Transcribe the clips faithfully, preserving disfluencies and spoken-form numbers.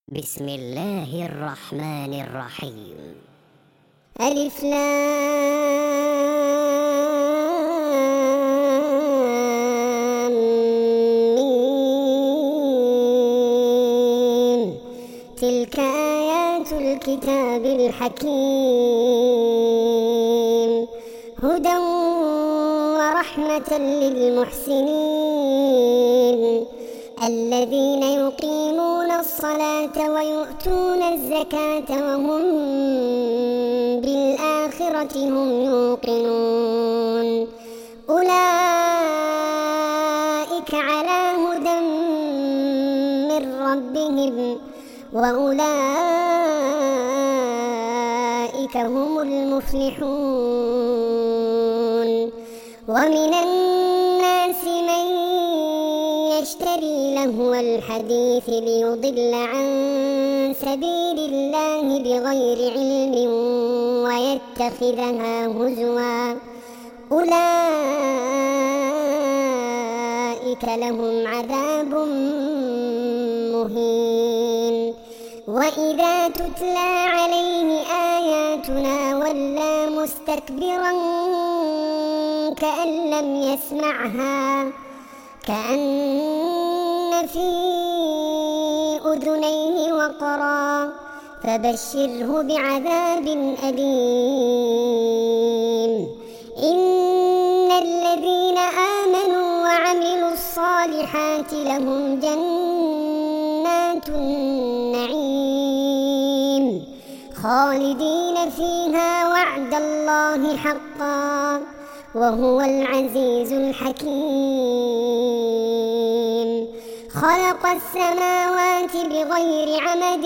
بسم الله الرحمن الرحيم. ألف لام ميم. تلك آيات الكتاب الحكيم، هدى ورحمة للمحسنين الذين يقيمون الصلاة ويؤتون الزكاة وهم بالآخرة هم يوقنون. أولئك على هدى من ربهم وأولئك هم المفلحون. ومن الناس من يشتري لهو الحديث ليضل عن سبيل الله بغير علم ويتخذها هزوا، أولئك لهم عذاب مهين. وإذا تتلى عليه آياتنا ولى مستكبرا كأن لم يسمعها كأن في أذنيه وقرا، فبشره بعذاب أليم. إن الذين آمنوا وعملوا الصالحات لهم جنات النعيم خالدين فيها وعد الله حقا وهو العزيز الحكيم. خلق السماوات بغير عمد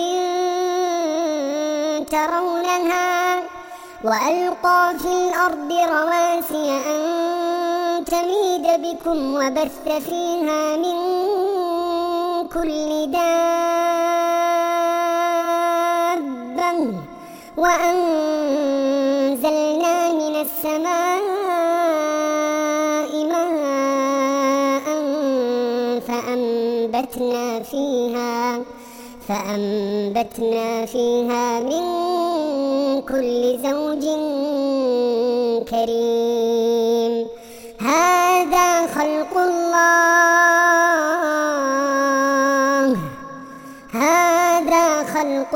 ترونها وألقى في الأرض رواسي أن تميد بكم وبث فيها من كل دابة وأنزلنا من السماء ماء فأنبتنا فيها فأنبتنا فيها من كل زوج كريم. هذا خلق الله هذا خلق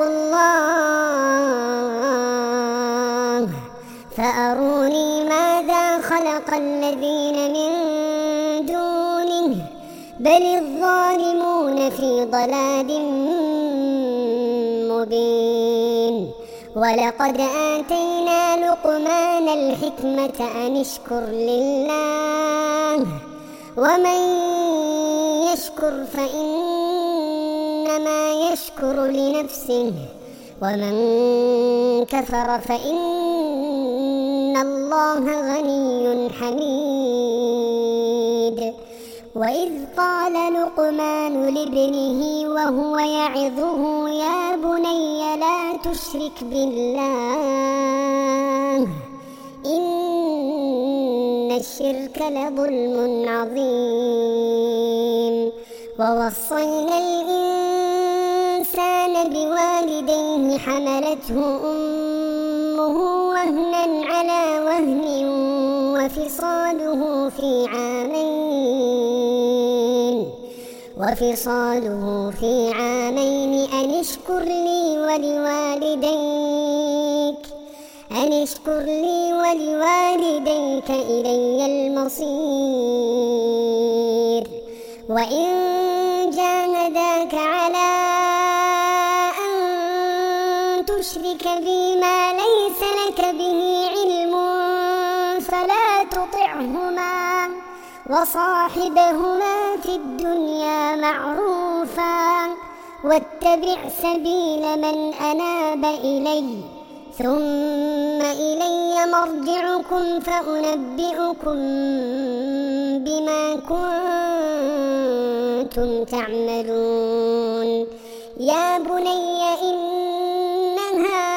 الله فأروني ماذا خلق الذين من دونه بل الظالمون في ضلال مبين. ولقد آتينا لقمان الحكمة أن اشكر لله ومن يشكر فإنما يشكر لنفسه ومن كفر فإن الله غني حميد. وإذ قال لقمان لابنه وهو يعظه يا بني لا تشرك بالله إن الشرك لظلم عظيم. ووصينا الإنسان بوالديه حملته أمه وهنا على وهن وفصاله في عامين وفصاله في عامين أن اشكر لي ولوالديك أن اشكر لي ولوالديك إلي المصير. وإن جاهداك على أن تشرك بي ما ليس لك به علم فلا تطعهما وصاحبهما في الدنيا معروفا واتبع سبيل من أناب إلي ثم إلي مرجعكم فأنبئكم بما كنتم تعملون. يا بني إنها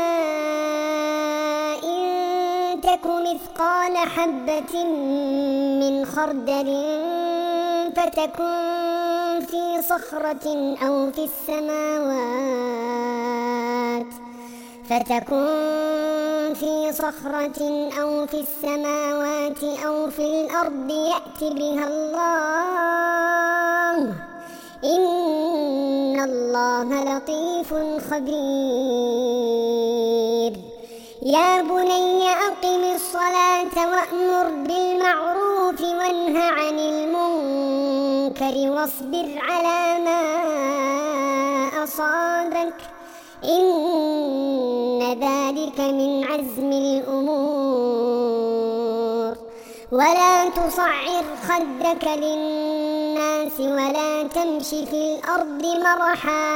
إن تك مثقال حبة من خردل فتكن في صخرة أو في السماوات فتكن في صخرة أو في السماوات أو في الأرض يأت بها الله إن الله لطيف خبير. يا بني أقم الصلاة وأمر بالمعروف وانه عن المنكر واصبر على ما أصابك إن ذلك من عزم الأمور. ولا تصعر خدك للناس ولا تمش في الأرض مرحا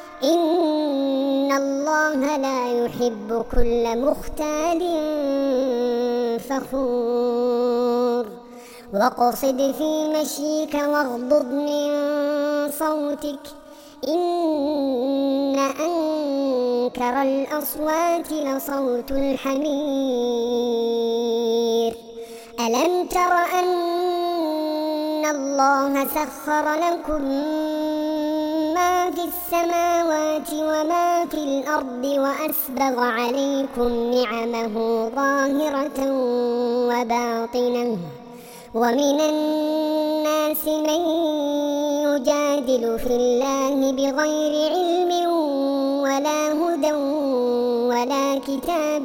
إن الله لا يحب كل مختال فخور. واقصد في مشيك واغضض من صوتك إن أنكر الأصوات لصوت الحمير. ألم تر أن الله سخر لكم ما في السماوات وما في الأرض وأسبغ عليكم نعمه ظاهرة وباطنة ومن الناس من يجادل في الله بغير علم ولا هدى ولا كتاب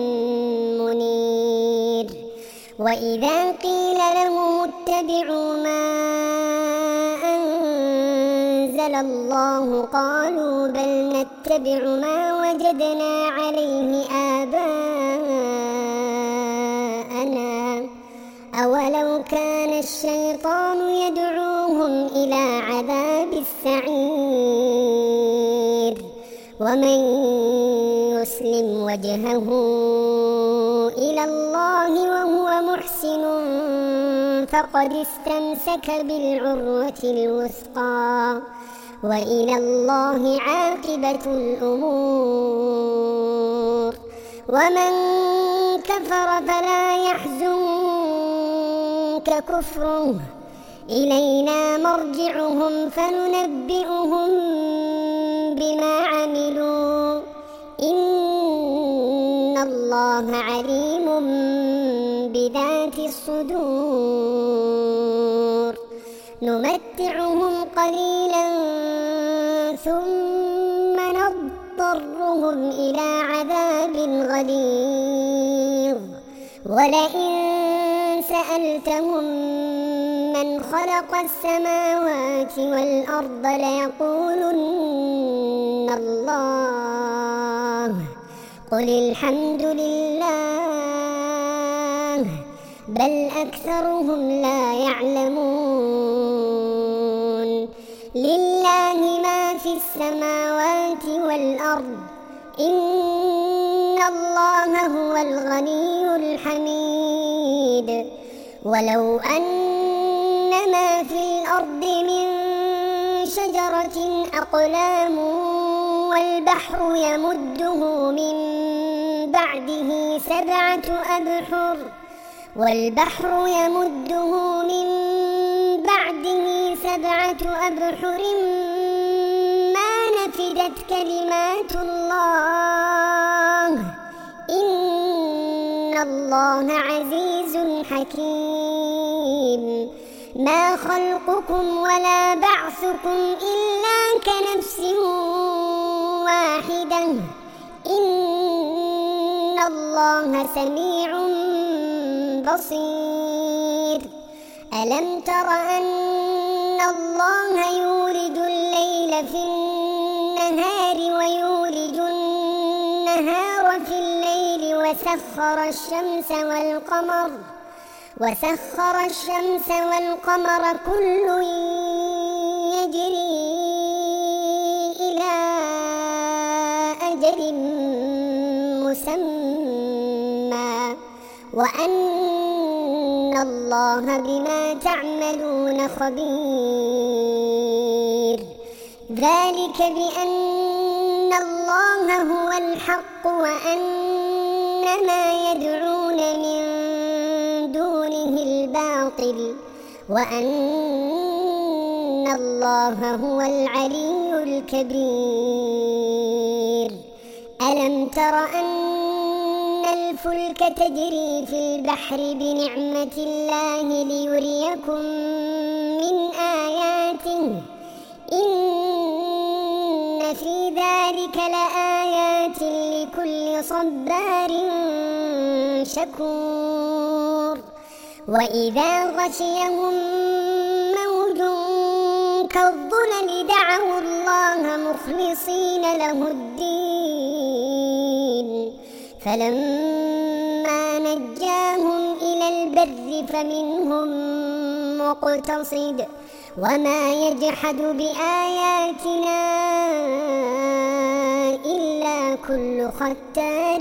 منير. وإذا قيل لهم اتبعوا ما أنزل الله قالوا بل نتبع ما وجدنا عليه آباءنا أولو كان الشيطان يدعوهم إلى عذاب السعير. ومن يسلم وجهه إلى الله وهو محسن فقد استمسك بالعروة الوثقى وإلى الله عاقبة الأمور. ومن كفر فلا يحزنك كفره إلينا مرجعهم فننبئهم بما عملوا إن الله عليم بذات الصدور. نمتعهم قليلا ثم نضطرهم إلى عذاب غليظ. ولئن سألتهم من خلق السماوات والأرض ليقولن الله قل الحمد لله بل أكثرهم لا يعلمون. لله ما في السماوات والأرض إن الله هو الغني الحميد. ولو أن ما في الأرض من شجرة أقلام والبحر يمده من بعده سبعة أبحر والبحر يمده من بعده سبعة أبحر ما نفدت كلمات الله إن الله عزيز حكيم. ما خلقكم ولا بعثكم إلا كنفس واحدة إن الله سميع بصير. ألم تر أن الله يولج الليل في النهار ويولج النهار في الليل وسخر الشمس والقمر وسخر الشمس والقمر كل يجري إلى أجل مسمى وأن الله بما تعملون خبير. ذلك بأن الله هو الحق وأن ما يدعون من دونه الباطل وأن الله هو العلي الكبير. ألم تر أن الفلك تجري في البحر بنعمة الله ليريكم من آياته إن في ذلك لآيات لكل صبار شكور. وإذا غشيهم موج كالظلل دعوا الله مخلصين له الدين فلما نجاهم إلى البر فمنهم مقتصد وما يجحد بآياتنا إلا كل ختار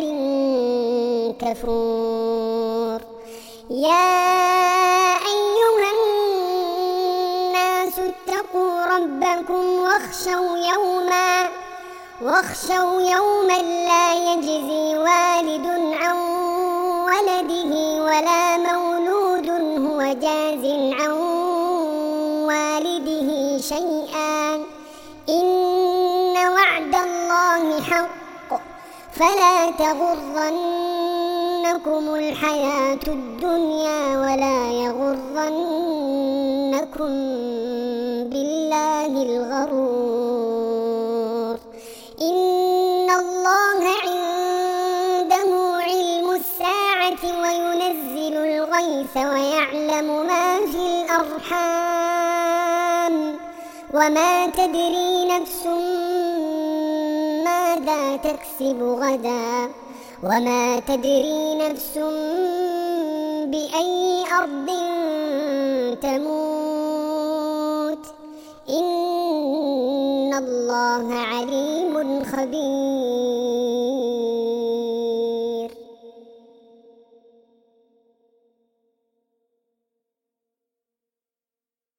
كفور. يا أيها الناس اتقوا ربكم واخشوا يوما واخشوا يوما لا يجزي والد عن ولده ولا مولود هو جاز عن والده شيئا إن وعد الله حق فلا تغرنكم الحياة الدنيا ولا يغرنكم بالله الغرور. إن الله عنده علم الساعة وينزل الغيث ويعلم ما في الأرحام وما تدري نفس ماذا تكسب غدا وما تدري نفس بأي أرض تموت إن الله عليم خبير.